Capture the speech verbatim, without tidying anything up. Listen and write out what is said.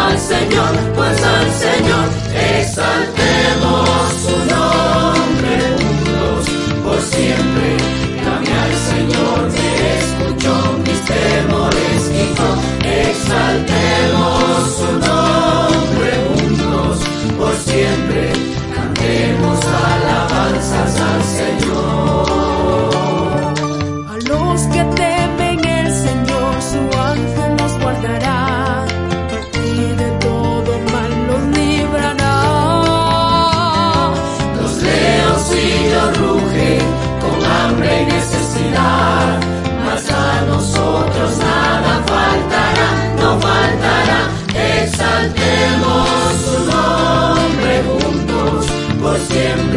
al Señor, pues al Señor exaltemos su nombre juntos por siempre. Clame al Señor, me escuchó, mis temores quitó. Exaltemos su nombre juntos por siempre. Cantemos alabanzas al Señor. A los que temen el Señor, su ángel los guardará, y de todo mal los librará. Los leoncillos rugen con hambre y necesidad, mas a nosotros nada faltará, no faltará. Exaltemos su nombre juntos por siempre.